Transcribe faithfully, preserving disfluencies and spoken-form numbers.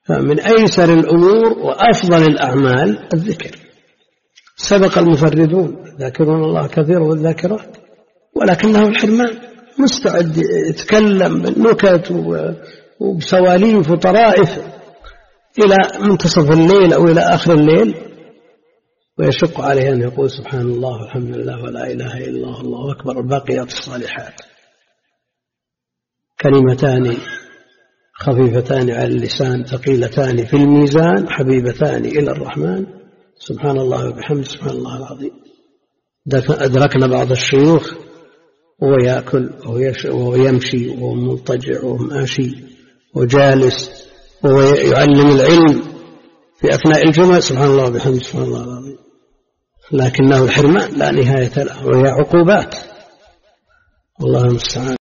فمن أيسر الأمور وأفضل الأعمال الذكر. سبق المفردون ذاكرون الله كثيرا والذاكرات، ولكنه الحرمان مستعد يتكلم بالنكت وبسواليف وطرائف إلى منتصف الليل أو إلى آخر الليل، ويشق عليه أن يقول سبحان الله والحمد لله ولا إله إلا الله الله أكبر الباقيات الصالحات، كلمتان خفيفتان على اللسان ثقيلتان في الميزان حبيبتان إلى الرحمن سبحان الله وبحمده سبحان الله العظيم. أدركنا بعض الشيوخ وهو يأكل وهو يمشي وهو مضطجع وهو ماشي وجالس وهو يعلم العلم في أثناء الجمعة سبحان الله وبحمده سبحان الله العظيم، لكنه الحرمان لا نهاية له وهي عقوبات. الله المستعان.